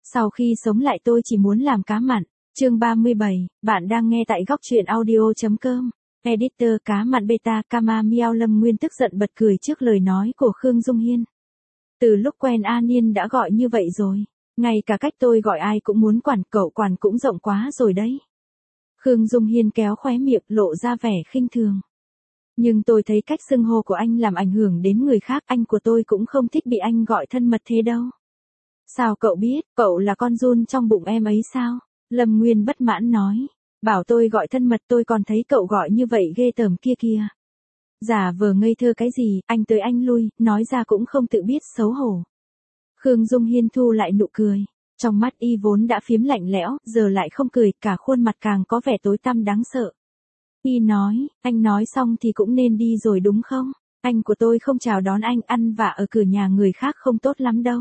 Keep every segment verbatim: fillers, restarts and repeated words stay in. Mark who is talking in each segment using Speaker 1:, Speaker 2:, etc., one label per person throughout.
Speaker 1: Sau khi sống lại tôi chỉ muốn làm cá mặn. Chương ba mươi bảy, bạn đang nghe tại góc truyện audio chấm com. Editor cá mặn beta Kama Miao. Lâm Nguyên tức giận bật cười trước lời nói của Khương Dung Hiên. Từ lúc quen A Niên đã gọi như vậy rồi. Ngay cả cách tôi gọi ai cũng muốn quản, cậu quản cũng rộng quá rồi đấy. Khương Dung Hiên kéo khóe miệng lộ ra vẻ khinh thường. Nhưng tôi thấy cách xưng hô của anh làm ảnh hưởng đến người khác, anh của tôi cũng không thích bị anh gọi thân mật thế đâu. Sao cậu biết, cậu là con giun trong bụng em ấy sao? Lâm Nguyên bất mãn nói. Bảo tôi gọi thân mật, tôi còn thấy cậu gọi như vậy ghê tởm kia kìa. Giả vờ ngây thơ cái gì, anh tới anh lui, nói ra cũng không tự biết xấu hổ. Khương Dung Hiên thu lại nụ cười. Trong mắt y vốn đã phiếm lạnh lẽo, giờ lại không cười, cả khuôn mặt càng có vẻ tối tăm đáng sợ. Y nói, anh nói xong thì cũng nên đi rồi đúng không? Anh của tôi không chào đón anh, ăn vạ ở cửa nhà người khác không tốt lắm đâu.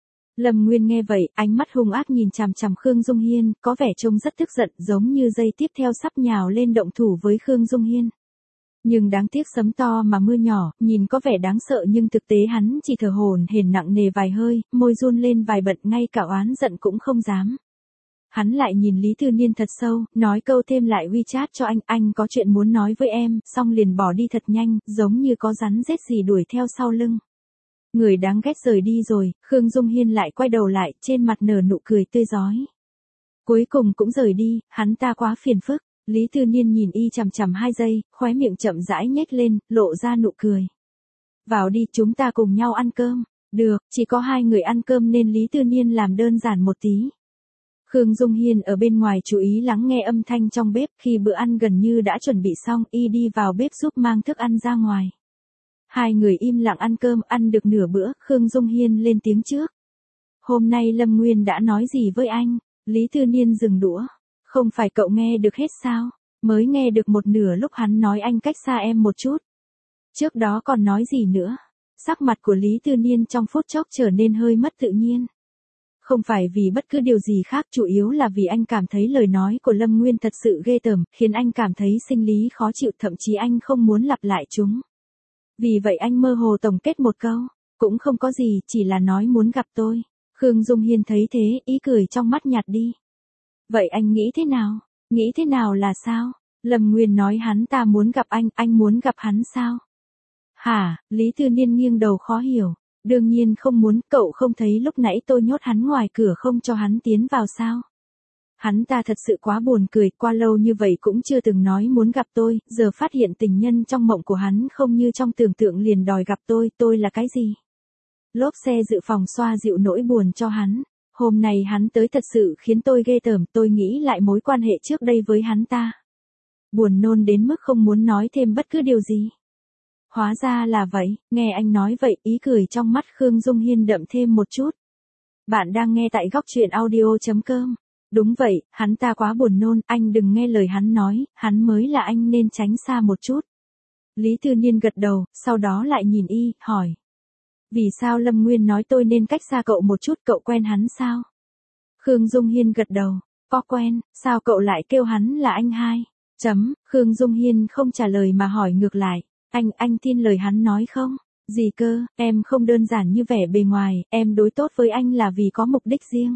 Speaker 1: Lâm Nguyên nghe vậy, ánh mắt hung ác nhìn chằm chằm Khương Dung Hiên, có vẻ trông rất tức giận, giống như giây tiếp theo sắp nhào lên động thủ với Khương Dung Hiên. Nhưng đáng tiếc sấm to mà mưa nhỏ, nhìn có vẻ đáng sợ nhưng thực tế hắn chỉ thở hổn hển nặng nề vài hơi, môi run lên vài bận, ngay cả oán giận cũng không dám. Hắn lại nhìn Lý Tư Niên thật sâu, nói câu thêm lại WeChat cho anh, anh có chuyện muốn nói với em, xong liền bỏ đi thật nhanh, giống như có rắn rết gì đuổi theo sau lưng. Người đáng ghét rời đi rồi, Khương Dung Hiên lại quay đầu lại, trên mặt nở nụ cười tươi rói. Cuối cùng cũng rời đi, hắn ta quá phiền phức. Lý Tư Niên nhìn y chằm chằm hai giây, khóe miệng chậm rãi nhếch lên, lộ ra nụ cười. Vào đi, chúng ta cùng nhau ăn cơm. Được, chỉ có hai người ăn cơm nên Lý Tư Niên làm đơn giản một tí. Khương Dung Hiên ở bên ngoài chú ý lắng nghe âm thanh trong bếp, khi bữa ăn gần như đã chuẩn bị xong, y đi vào bếp giúp mang thức ăn ra ngoài. Hai người im lặng ăn cơm, ăn được nửa bữa, Khương Dung Hiên lên tiếng trước. Hôm nay Lâm Nguyên đã nói gì với anh? Lý Tư Niên dừng đũa. Không phải cậu nghe được hết sao? Mới nghe được một nửa lúc hắn nói anh cách xa em một chút. Trước đó còn nói gì nữa? Sắc mặt của Lý Tư Niên trong phút chốc trở nên hơi mất tự nhiên. Không phải vì bất cứ điều gì khác, chủ yếu là vì anh cảm thấy lời nói của Lâm Nguyên thật sự ghê tởm, khiến anh cảm thấy sinh lý khó chịu, thậm chí anh không muốn lặp lại chúng. Vì vậy anh mơ hồ tổng kết một câu, cũng không có gì, chỉ là nói muốn gặp tôi. Khương Dung Hiên thấy thế, ý cười trong mắt nhạt đi. Vậy anh nghĩ thế nào? Nghĩ thế nào là sao? Lâm Nguyên nói hắn ta muốn gặp anh, anh muốn gặp hắn sao? Hả? Lý Tư Niên nghiêng đầu khó hiểu. Đương nhiên không muốn, cậu không thấy lúc nãy tôi nhốt hắn ngoài cửa không cho hắn tiến vào sao? Hắn ta thật sự quá buồn cười, qua lâu như vậy cũng chưa từng nói muốn gặp tôi, giờ phát hiện tình nhân trong mộng của hắn không như trong tưởng tượng liền đòi gặp tôi, tôi là cái gì? Lốp xe dự phòng xoa dịu nỗi buồn cho hắn. Hôm nay hắn tới thật sự khiến tôi ghê tởm, tôi nghĩ lại mối quan hệ trước đây với hắn ta. Buồn nôn đến mức không muốn nói thêm bất cứ điều gì. Hóa ra là vậy, nghe anh nói vậy, ý cười trong mắt Khương Dung Hiên đậm thêm một chút. Bạn đang nghe tại góc truyện audio chấm com. Đúng vậy, hắn ta quá buồn nôn, anh đừng nghe lời hắn nói, hắn mới là anh nên tránh xa một chút. Lý Tư Niên gật đầu, sau đó lại nhìn y, hỏi. Vì sao Lâm Nguyên nói tôi nên cách xa cậu một chút, cậu quen hắn sao? Khương Dung Hiên gật đầu, có quen, sao cậu lại kêu hắn là anh hai? Chấm, Khương Dung Hiên không trả lời mà hỏi ngược lại, anh, anh tin lời hắn nói không? Gì cơ, em không đơn giản như vẻ bề ngoài, em đối tốt với anh là vì có mục đích riêng.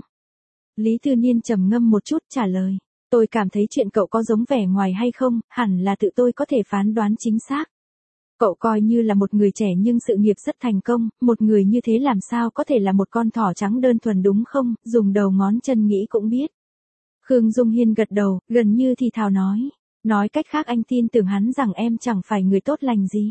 Speaker 1: Lý Tư Niên trầm ngâm một chút trả lời, tôi cảm thấy chuyện cậu có giống vẻ ngoài hay không, hẳn là tự tôi có thể phán đoán chính xác. Cậu coi như là một người trẻ nhưng sự nghiệp rất thành công, một người như thế làm sao có thể là một con thỏ trắng đơn thuần đúng không, dùng đầu ngón chân nghĩ cũng biết. Khương Dung Hiên gật đầu, gần như thì thào nói, nói cách khác anh tin tưởng hắn rằng em chẳng phải người tốt lành gì.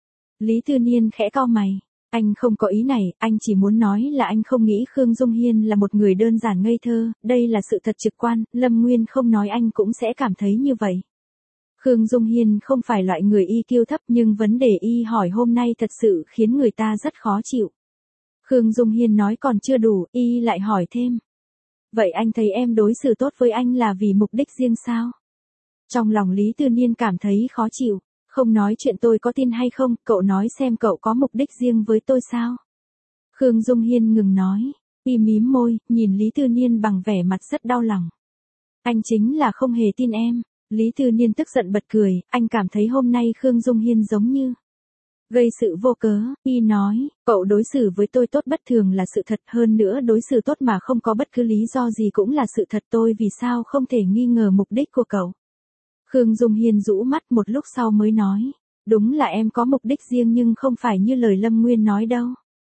Speaker 1: Lý Tư Niên khẽ cau mày, anh không có ý này, anh chỉ muốn nói là anh không nghĩ Khương Dung Hiên là một người đơn giản ngây thơ, đây là sự thật trực quan, Lâm Nguyên không nói anh cũng sẽ cảm thấy như vậy. Khương Dung Hiên không phải loại người i kiu thấp nhưng vấn đề y hỏi hôm nay thật sự khiến người ta rất khó chịu. Khương Dung Hiên nói còn chưa đủ, y lại hỏi thêm. Vậy anh thấy em đối xử tốt với anh là vì mục đích riêng sao? Trong lòng Lý Tư Niên cảm thấy khó chịu, không nói chuyện tôi có tin hay không, cậu nói xem cậu có mục đích riêng với tôi sao? Khương Dung Hiên ngừng nói, y mím môi, nhìn Lý Tư Niên bằng vẻ mặt rất đau lòng. Anh chính là không hề tin em. Lý Tư Niên tức giận bật cười, anh cảm thấy hôm nay Khương Dung Hiên giống như Gây sự vô cớ, y nói, cậu đối xử với tôi tốt bất thường là sự thật, hơn nữa đối xử tốt mà không có bất cứ lý do gì cũng là sự thật, tôi vì sao không thể nghi ngờ mục đích của cậu. Khương Dung Hiên rũ mắt một lúc sau mới nói, đúng là em có mục đích riêng nhưng không phải như lời Lâm Nguyên nói đâu.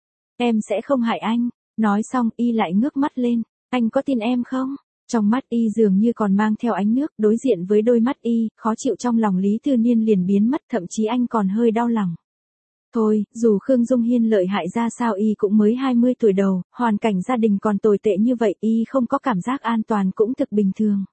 Speaker 1: Em sẽ không hại anh. Nói xong y lại ngước mắt lên, anh có tin em không? Trong mắt y dường như còn mang theo ánh nước, đối diện với đôi mắt y, khó chịu trong lòng Lý Tư Niên liền biến mất, thậm chí anh còn hơi đau lòng. Thôi, dù Khương Dung Hiên lợi hại ra sao y cũng mới hai mươi tuổi đầu, hoàn cảnh gia đình còn tồi tệ như vậy y không có cảm giác an toàn cũng thực bình thường.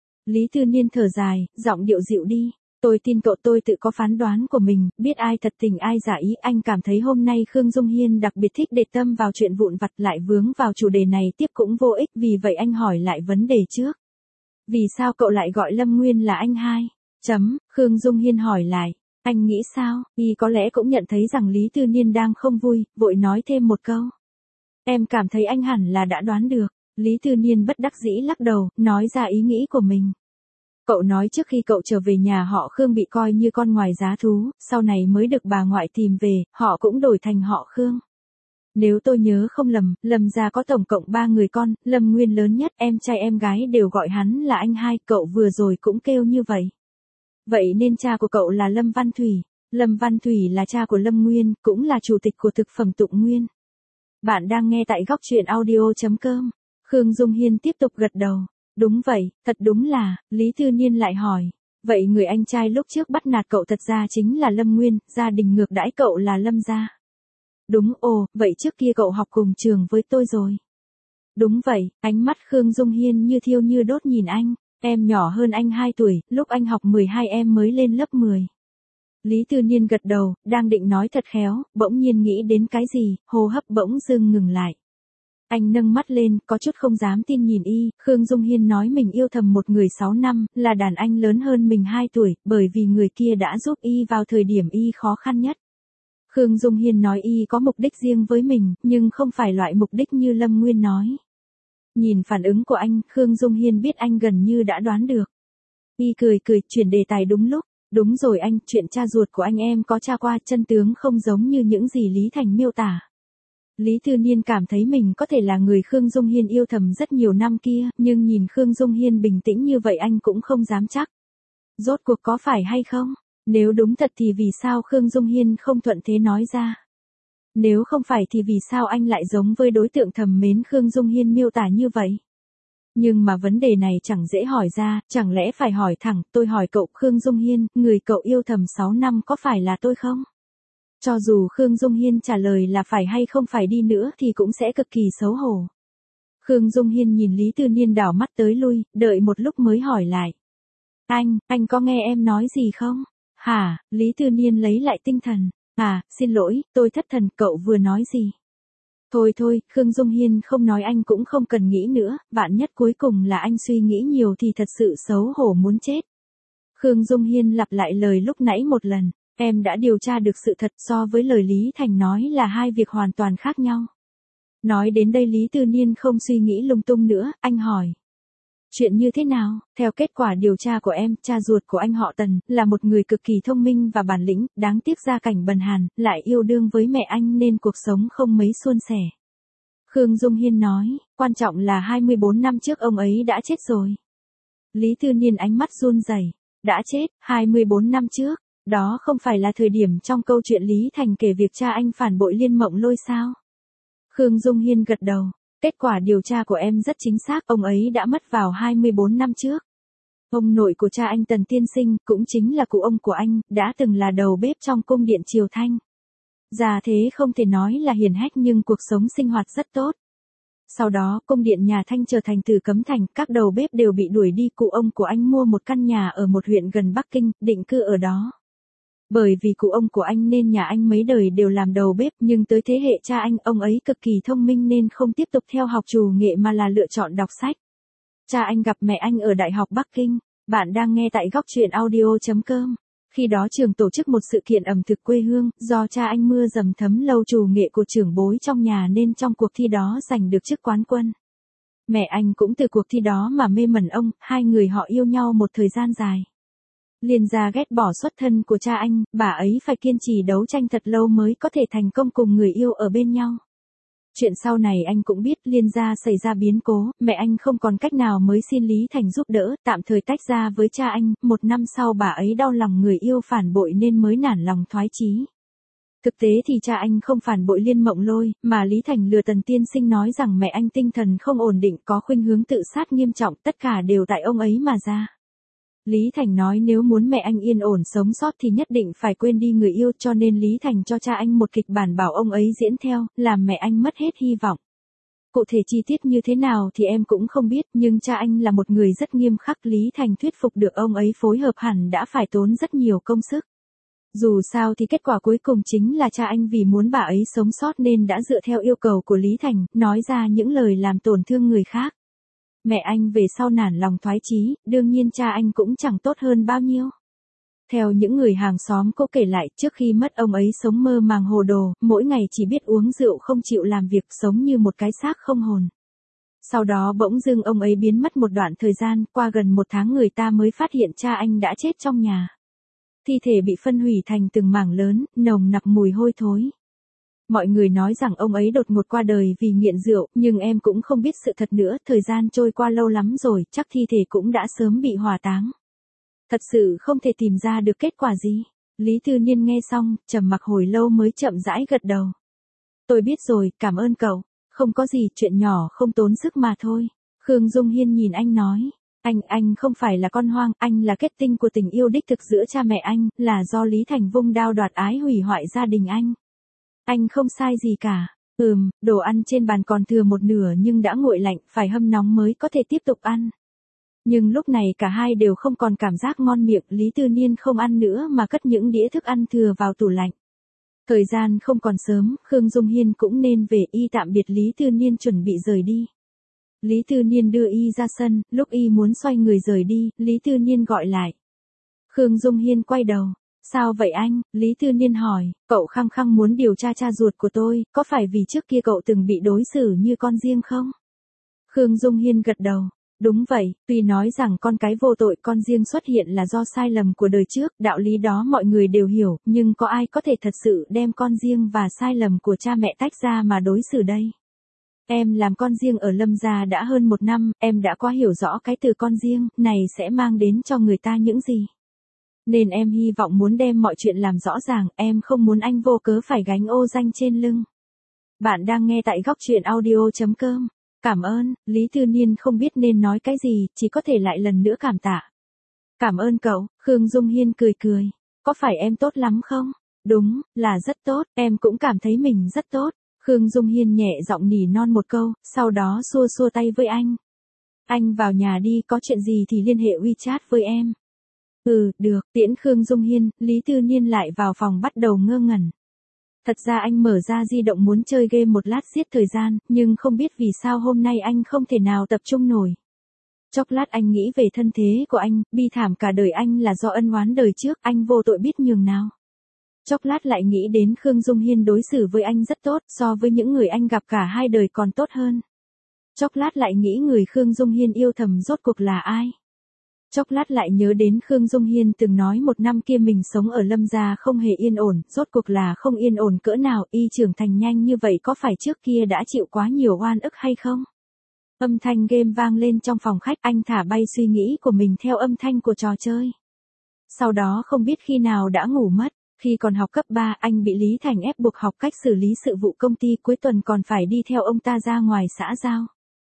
Speaker 1: Lý Tư Niên thở dài, giọng điệu dịu đi. Tôi tin cậu, tôi tự có phán đoán của mình, biết ai thật tình ai giả ý. Anh cảm thấy hôm nay Khương Dung Hiên đặc biệt thích để tâm vào chuyện vụn vặt, lại vướng vào chủ đề này tiếp cũng vô ích, vì vậy anh hỏi lại vấn đề trước. Vì sao cậu lại gọi Lâm Nguyên là anh hai? Chấm, Khương Dung Hiên hỏi lại. Anh nghĩ sao? Y có lẽ cũng nhận thấy rằng Lý Tư Niên đang không vui, vội nói thêm một câu. Em cảm thấy anh hẳn là đã đoán được. Lý Tư Niên bất đắc dĩ lắc đầu, nói ra ý nghĩ của mình. Cậu nói trước khi cậu trở về nhà họ Khương bị coi như con ngoài giá thú, sau này mới được bà ngoại tìm về, họ cũng đổi thành họ Khương. Nếu tôi nhớ không lầm, Lâm gia có tổng cộng ba người con, Lâm Nguyên lớn nhất, em trai em gái đều gọi hắn là anh hai, cậu vừa rồi cũng kêu như vậy. Vậy nên cha của cậu là Lâm Văn Thủy, Lâm Văn Thủy là cha của Lâm Nguyên, cũng là chủ tịch của thực phẩm Tụng Nguyên. Bạn đang nghe tại góc truyện audio chấm com. Khương Dung Hiên tiếp tục gật đầu. Đúng vậy, thật đúng là, Lý Tư Niên lại hỏi. Vậy người anh trai lúc trước bắt nạt cậu thật ra chính là Lâm Nguyên, gia đình ngược đãi cậu là Lâm gia. Đúng, ồ, vậy trước kia cậu học cùng trường với tôi rồi. Đúng vậy, ánh mắt Khương Dung Hiên như thiêu như đốt nhìn anh. Em nhỏ hơn anh hai tuổi, lúc anh học mười hai em mới lên lớp mười. Lý Tư Niên gật đầu, đang định nói thật khéo, bỗng nhiên nghĩ đến cái gì, hô hấp bỗng dưng ngừng lại. Anh nâng mắt lên, có chút không dám tin nhìn y, Khương Dung Hiên nói mình yêu thầm một người sáu năm, là đàn anh lớn hơn mình hai tuổi, bởi vì người kia đã giúp y vào thời điểm y khó khăn nhất. Khương Dung Hiên nói y có mục đích riêng với mình, nhưng không phải loại mục đích như Lâm Nguyên nói. Nhìn phản ứng của anh, Khương Dung Hiên biết anh gần như đã đoán được. Y cười cười, chuyển đề tài đúng lúc. Đúng rồi anh, chuyện cha ruột của anh em có tra qua, chân tướng không giống như những gì Lý Thành miêu tả. Lý Tư Niên cảm thấy mình có thể là người Khương Dung Hiên yêu thầm rất nhiều năm kia, nhưng nhìn Khương Dung Hiên bình tĩnh như vậy anh cũng không dám chắc. Rốt cuộc có phải hay không? Nếu đúng thật thì vì sao Khương Dung Hiên không thuận thế nói ra? Nếu không phải thì vì sao anh lại giống với đối tượng thầm mến Khương Dung Hiên miêu tả như vậy? Nhưng mà vấn đề này chẳng dễ hỏi ra, chẳng lẽ phải hỏi thẳng, tôi hỏi cậu Khương Dung Hiên, người cậu yêu thầm sáu năm có phải là tôi không? Cho dù Khương Dung Hiên trả lời là phải hay không phải đi nữa thì cũng sẽ cực kỳ xấu hổ. Khương Dung Hiên nhìn Lý Tư Niên đảo mắt tới lui, đợi một lúc mới hỏi lại. Anh, anh có nghe em nói gì không? Hả, Lý Tư Niên lấy lại tinh thần. À, xin lỗi, tôi thất thần, cậu vừa nói gì? Thôi thôi, Khương Dung Hiên không nói anh cũng không cần nghĩ nữa, vạn nhất cuối cùng là anh suy nghĩ nhiều thì thật sự xấu hổ muốn chết. Khương Dung Hiên lặp lại lời lúc nãy một lần, em đã điều tra được sự thật so với lời Lý Thành nói là hai việc hoàn toàn khác nhau. Nói đến đây Lý Tư Niên không suy nghĩ lung tung nữa, anh hỏi. Chuyện như thế nào? Theo kết quả điều tra của em, cha ruột của anh họ Tần, là một người cực kỳ thông minh và bản lĩnh, đáng tiếc gia cảnh bần hàn, lại yêu đương với mẹ anh nên cuộc sống không mấy suôn sẻ. Khương Dung Hiên nói, quan trọng là hai mươi bốn năm trước ông ấy đã chết rồi. Lý Tư Niên ánh mắt run rẩy, đã chết, hai mươi bốn năm trước, đó không phải là thời điểm trong câu chuyện Lý Thành kể việc cha anh phản bội Liên Mộng Lôi sao? Khương Dung Hiên gật đầu. Kết quả điều tra của em rất chính xác, ông ấy đã mất vào hai mươi bốn năm trước. Ông nội của cha anh Tần Tiên Sinh, cũng chính là cụ ông của anh, đã từng là đầu bếp trong cung điện Triều Thanh. Già thế không thể nói là hiển hách nhưng cuộc sống sinh hoạt rất tốt. Sau đó, cung điện nhà Thanh trở thành từ cấm thành, các đầu bếp đều bị đuổi đi, cụ ông của anh mua một căn nhà ở một huyện gần Bắc Kinh, định cư ở đó. Bởi vì cụ ông của anh nên nhà anh mấy đời đều làm đầu bếp, nhưng tới thế hệ cha anh, ông ấy cực kỳ thông minh nên không tiếp tục theo học trù nghệ mà là lựa chọn đọc sách. Cha anh gặp mẹ anh ở Đại học Bắc Kinh. Bạn đang nghe tại góc truyện audio chấm com. Khi đó trường tổ chức một sự kiện ẩm thực quê hương, do cha anh mưa dầm thấm lâu trù nghệ của trưởng bối trong nhà nên trong cuộc thi đó giành được chức quán quân. Mẹ anh cũng từ cuộc thi đó mà mê mẩn ông, hai người họ yêu nhau một thời gian dài. Liên gia ghét bỏ xuất thân của cha anh, bà ấy phải kiên trì đấu tranh thật lâu mới có thể thành công cùng người yêu ở bên nhau. Chuyện sau này anh cũng biết, Liên gia xảy ra biến cố, mẹ anh không còn cách nào mới xin Lý Thành giúp đỡ, tạm thời tách ra với cha anh, một năm sau bà ấy đau lòng người yêu phản bội nên mới nản lòng thoái chí. Thực tế thì cha anh không phản bội Liên Mộng Lôi, mà Lý Thành lừa Tần tiên sinh nói rằng mẹ anh tinh thần không ổn định, có khuynh hướng tự sát nghiêm trọng, tất cả đều tại ông ấy mà ra. Lý Thành nói nếu muốn mẹ anh yên ổn sống sót thì nhất định phải quên đi người yêu, cho nên Lý Thành cho cha anh một kịch bản bảo ông ấy diễn theo, làm mẹ anh mất hết hy vọng. Cụ thể chi tiết như thế nào thì em cũng không biết, nhưng cha anh là một người rất nghiêm khắc, Lý Thành thuyết phục được ông ấy phối hợp hẳn đã phải tốn rất nhiều công sức. Dù sao thì kết quả cuối cùng chính là cha anh vì muốn bà ấy sống sót nên đã dựa theo yêu cầu của Lý Thành, nói ra những lời làm tổn thương người khác. Mẹ anh về sau nản lòng thoái chí, đương nhiên cha anh cũng chẳng tốt hơn bao nhiêu. Theo những người hàng xóm cô kể lại, trước khi mất ông ấy sống mơ màng hồ đồ, mỗi ngày chỉ biết uống rượu không chịu làm việc, sống như một cái xác không hồn. Sau đó bỗng dưng ông ấy biến mất một đoạn thời gian, qua gần một tháng người ta mới phát hiện cha anh đã chết trong nhà. Thi thể bị phân hủy thành từng mảng lớn, nồng nặc mùi hôi thối. Mọi người nói rằng ông ấy đột ngột qua đời vì nghiện rượu, nhưng em cũng không biết sự thật nữa, thời gian trôi qua lâu lắm rồi, chắc thi thể cũng đã sớm bị hỏa táng. Thật sự không thể tìm ra được kết quả gì. Lý Tư Niên nghe xong, trầm mặc hồi lâu mới chậm rãi gật đầu. Tôi biết rồi, cảm ơn cậu. Không có gì, chuyện nhỏ không tốn sức mà thôi. Khương Dung Hiên nhìn anh nói. Anh, anh không phải là con hoang, anh là kết tinh của tình yêu đích thực giữa cha mẹ anh, là do Lý Thành vung đao đoạt ái hủy hoại gia đình anh. Anh không sai gì cả. Ừm, đồ ăn trên bàn còn thừa một nửa nhưng đã nguội lạnh, phải hâm nóng mới có thể tiếp tục ăn. Nhưng lúc này cả hai đều không còn cảm giác ngon miệng, Lý Tư Niên không ăn nữa mà cất những đĩa thức ăn thừa vào tủ lạnh. Thời gian không còn sớm, Khương Dung Hiên cũng nên về, y tạm biệt Lý Tư Niên chuẩn bị rời đi. Lý Tư Niên đưa y ra sân, lúc y muốn xoay người rời đi, Lý Tư Niên gọi lại. Khương Dung Hiên quay đầu. Sao vậy anh? Lý Tư Niên hỏi, cậu khăng khăng muốn điều tra cha ruột của tôi, có phải vì trước kia cậu từng bị đối xử như con riêng không? Khương Dung Hiên gật đầu. Đúng vậy, tuy nói rằng con cái vô tội con riêng xuất hiện là do sai lầm của đời trước, đạo lý đó mọi người đều hiểu, nhưng có ai có thể thật sự đem con riêng và sai lầm của cha mẹ tách ra mà đối xử đây? Em làm con riêng ở Lâm gia đã hơn một năm, em đã quá hiểu rõ cái từ con riêng này sẽ mang đến cho người ta những gì. Nên em hy vọng muốn đem mọi chuyện làm rõ ràng, em không muốn anh vô cớ phải gánh ô danh trên lưng. Bạn đang nghe tại góc truyện audio chấm com. Cảm ơn, Lý Tư Niên không biết nên nói cái gì, chỉ có thể lại lần nữa cảm tạ. Cảm ơn cậu, Khương Dung Hiên cười cười. Có phải em tốt lắm không? Đúng, là rất tốt, em cũng cảm thấy mình rất tốt. Khương Dung Hiên nhẹ giọng nỉ non một câu, sau đó xua xua tay với anh. Anh vào nhà đi, có chuyện gì thì liên hệ WeChat với em. Ừ, được, tiễn Khương Dung Hiên, Lý Tư Niên lại vào phòng bắt đầu ngơ ngẩn. Thật ra anh mở ra di động muốn chơi game một lát giết thời gian, nhưng không biết vì sao hôm nay anh không thể nào tập trung nổi. Chốc lát anh nghĩ về thân thế của anh, bi thảm cả đời anh là do ân oán đời trước, anh vô tội biết nhường nào. Chốc lát lại nghĩ đến Khương Dung Hiên đối xử với anh rất tốt, so với những người anh gặp cả hai đời còn tốt hơn. Chốc lát lại nghĩ người Khương Dung Hiên yêu thầm rốt cuộc là ai. Chốc lát lại nhớ đến Khương Dung Hiên từng nói một năm kia mình sống ở Lâm gia không hề yên ổn, rốt cuộc là không yên ổn cỡ nào, y trưởng thành nhanh như vậy có phải trước kia đã chịu quá nhiều oan ức hay không? Âm thanh game vang lên trong phòng khách, anh thả bay suy nghĩ của mình theo âm thanh của trò chơi. Sau đó không biết khi nào đã ngủ mất, khi còn học cấp ba anh bị Lý Thành ép buộc học cách xử lý sự vụ công ty, cuối tuần còn phải đi theo ông ta ra ngoài xã giao.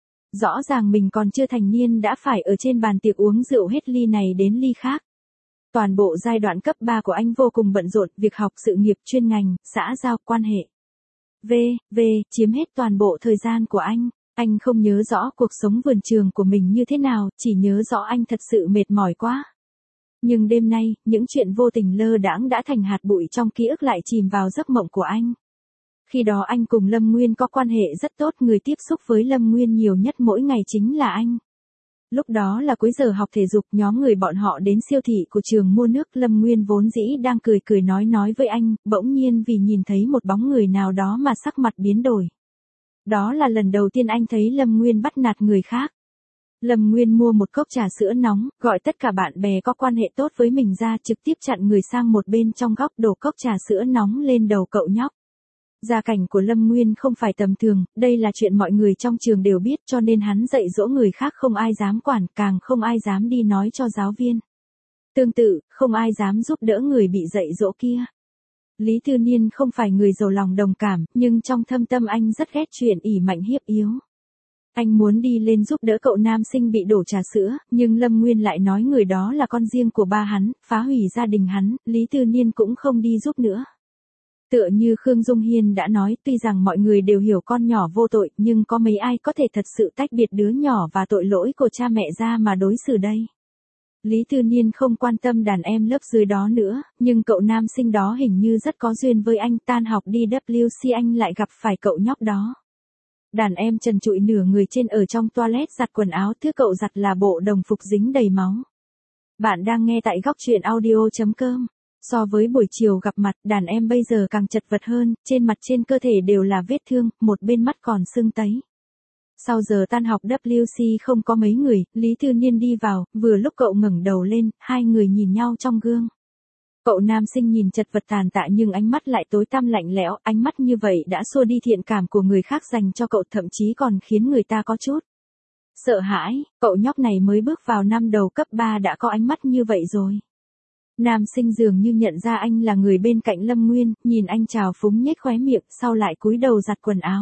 Speaker 1: Rõ ràng mình còn chưa thành niên đã phải ở trên bàn tiệc uống rượu hết ly này đến ly khác. Toàn bộ giai đoạn cấp ba của anh vô cùng bận rộn, việc học, sự nghiệp, chuyên ngành, xã giao, quan hệ. V, V, chiếm hết toàn bộ thời gian của anh. Anh không nhớ rõ cuộc sống vườn trường của mình như thế nào, chỉ nhớ rõ anh thật sự mệt mỏi quá. Nhưng đêm nay, những chuyện vô tình lơ đãng đã thành hạt bụi trong ký ức lại chìm vào giấc mộng của anh. Khi đó anh cùng Lâm Nguyên có quan hệ rất tốt, người tiếp xúc với Lâm Nguyên nhiều nhất mỗi ngày chính là anh. Lúc đó là cuối giờ học thể dục, nhóm người bọn họ đến siêu thị của trường mua nước, Lâm Nguyên vốn dĩ đang cười cười nói nói với anh, bỗng nhiên vì nhìn thấy một bóng người nào đó mà sắc mặt biến đổi. Đó là lần đầu tiên anh thấy Lâm Nguyên bắt nạt người khác. Lâm Nguyên mua một cốc trà sữa nóng, gọi tất cả bạn bè có quan hệ tốt với mình ra, trực tiếp chặn người sang một bên trong góc, đổ cốc trà sữa nóng lên đầu cậu nhóc. Gia cảnh của Lâm Nguyên không phải tầm thường, đây là chuyện mọi người trong trường đều biết, cho nên hắn dạy dỗ người khác không ai dám quản, càng không ai dám đi nói cho giáo viên. Tương tự, không ai dám giúp đỡ người bị dạy dỗ kia. Lý Tư Niên không phải người giàu lòng đồng cảm, nhưng trong thâm tâm anh rất ghét chuyện ỷ mạnh hiếp yếu. Anh muốn đi lên giúp đỡ cậu nam sinh bị đổ trà sữa, nhưng Lâm Nguyên lại nói người đó là con riêng của ba hắn, phá hủy gia đình hắn, Lý Tư Niên cũng không đi giúp nữa. Tựa như Khương Dung Hiên đã nói, tuy rằng mọi người đều hiểu con nhỏ vô tội, nhưng có mấy ai có thể thật sự tách biệt đứa nhỏ và tội lỗi của cha mẹ ra mà đối xử đây. Lý Tư Niên không quan tâm đàn em lớp dưới đó nữa, nhưng cậu nam sinh đó hình như rất có duyên với anh, tan học đi W C anh lại gặp phải cậu nhóc đó. Đàn em trần trụi nửa người trên ở trong toilet giặt quần áo, thứ cậu giặt là bộ đồng phục dính đầy máu. Bạn đang nghe tại góc truyện audio chấm com. So với buổi chiều gặp mặt, đàn em bây giờ càng chật vật hơn, trên mặt trên cơ thể đều là vết thương, một bên mắt còn sưng tấy. Sau giờ tan học W C không có mấy người, Lý Tư Niên đi vào, vừa lúc cậu ngẩng đầu lên, hai người nhìn nhau trong gương. Cậu nam sinh nhìn chật vật tàn tạ nhưng ánh mắt lại tối tăm lạnh lẽo, ánh mắt như vậy đã xua đi thiện cảm của người khác dành cho cậu, thậm chí còn khiến người ta có chút sợ hãi. Cậu nhóc này mới bước vào năm đầu cấp ba đã có ánh mắt như vậy rồi. Nam sinh dường như nhận ra anh là người bên cạnh Lâm Nguyên, nhìn anh trào phúng nhếch khóe miệng, sau lại cúi đầu giặt quần áo.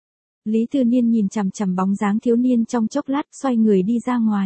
Speaker 1: Lý Tư Niên nhìn chằm chằm bóng dáng thiếu niên trong chốc lát, xoay người đi ra ngoài.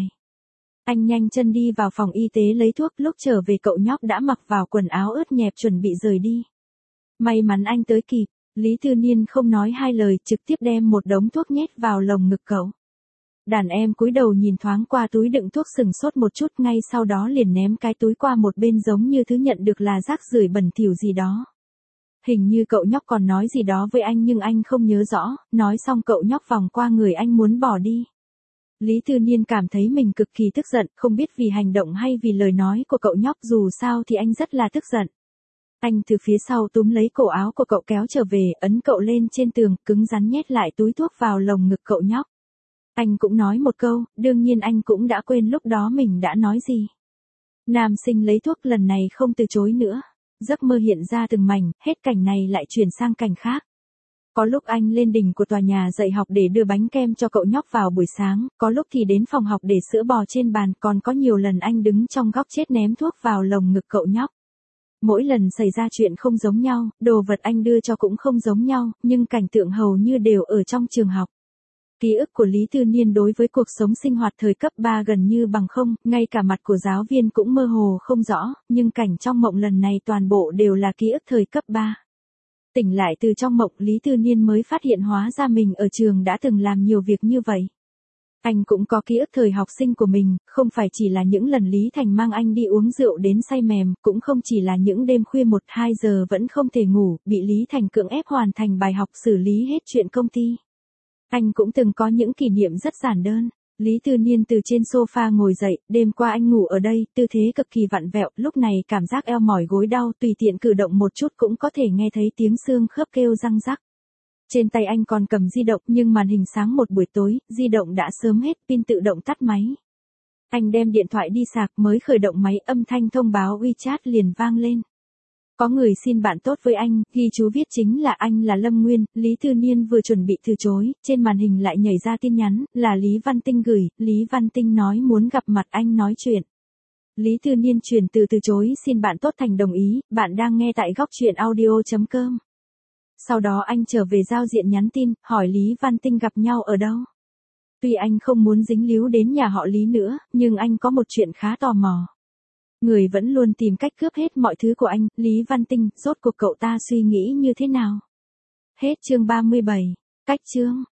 Speaker 1: Anh nhanh chân đi vào phòng y tế lấy thuốc, lúc trở về cậu nhóc đã mặc vào quần áo ướt nhẹp chuẩn bị rời đi. May mắn anh tới kịp, Lý Tư Niên không nói hai lời, trực tiếp đem một đống thuốc nhét vào lồng ngực cậu. Đàn em cúi đầu nhìn thoáng qua túi đựng thuốc sừng sốt một chút, ngay sau đó liền ném cái túi qua một bên giống như thứ nhận được là rác rưởi bẩn thỉu gì đó. Hình như cậu nhóc còn nói gì đó với anh nhưng anh không nhớ rõ, nói xong cậu nhóc vòng qua người anh muốn bỏ đi. Lý Tư Niên cảm thấy mình cực kỳ tức giận, không biết vì hành động hay vì lời nói của cậu nhóc, dù sao thì anh rất là tức giận. Anh từ phía sau túm lấy cổ áo của cậu kéo trở về, ấn cậu lên trên tường, cứng rắn nhét lại túi thuốc vào lồng ngực cậu nhóc. Anh cũng nói một câu, đương nhiên anh cũng đã quên lúc đó mình đã nói gì. Nam sinh lấy thuốc lần này không từ chối nữa. Giấc mơ hiện ra từng mảnh, hết cảnh này lại chuyển sang cảnh khác. Có lúc anh lên đỉnh của tòa nhà dạy học để đưa bánh kem cho cậu nhóc vào buổi sáng, có lúc thì đến phòng học để sữa bò trên bàn, còn có nhiều lần anh đứng trong góc chết ném thuốc vào lồng ngực cậu nhóc. Mỗi lần xảy ra chuyện không giống nhau, đồ vật anh đưa cho cũng không giống nhau, nhưng cảnh tượng hầu như đều ở trong trường học. Ký ức của Lý Tư Niên đối với cuộc sống sinh hoạt thời cấp ba gần như bằng không, ngay cả mặt của giáo viên cũng mơ hồ không rõ, nhưng cảnh trong mộng lần này toàn bộ đều là ký ức thời cấp ba. Tỉnh lại từ trong mộng, Lý Tư Niên mới phát hiện hóa ra mình ở trường đã từng làm nhiều việc như vậy. Anh cũng có ký ức thời học sinh của mình, không phải chỉ là những lần Lý Thành mang anh đi uống rượu đến say mềm, cũng không chỉ là những đêm khuya một hai giờ vẫn không thể ngủ, bị Lý Thành cưỡng ép hoàn thành bài học xử lý hết chuyện công ty. Anh cũng từng có những kỷ niệm rất giản đơn. Lý Tư Niên từ trên sofa ngồi dậy, đêm qua anh ngủ ở đây, tư thế cực kỳ vặn vẹo, lúc này cảm giác eo mỏi gối đau, tùy tiện cử động một chút cũng có thể nghe thấy tiếng xương khớp kêu răng rắc. Trên tay anh còn cầm di động nhưng màn hình sáng một buổi tối, di động đã sớm hết pin tự động tắt máy. Anh đem điện thoại đi sạc mới khởi động máy, âm thanh thông báo WeChat liền vang lên. Có người xin bạn tốt với anh, ghi chú viết chính là anh là Lâm Nguyên, Lý Tư Niên vừa chuẩn bị từ chối, trên màn hình lại nhảy ra tin nhắn, là Lý Văn Tinh gửi, Lý Văn Tinh nói muốn gặp mặt anh nói chuyện. Lý Tư Niên chuyển từ từ chối xin bạn tốt thành đồng ý, bạn đang nghe tại góc truyện audio chấm com. Sau đó anh trở về giao diện nhắn tin, hỏi Lý Văn Tinh gặp nhau ở đâu. Tuy anh không muốn dính líu đến nhà họ Lý nữa, nhưng anh có một chuyện khá tò mò. Người vẫn luôn tìm cách cướp hết mọi thứ của anh, Lý Văn Tinh, rốt cuộc cậu ta suy nghĩ như thế nào? Hết chương ba mươi bảy. Cách chương.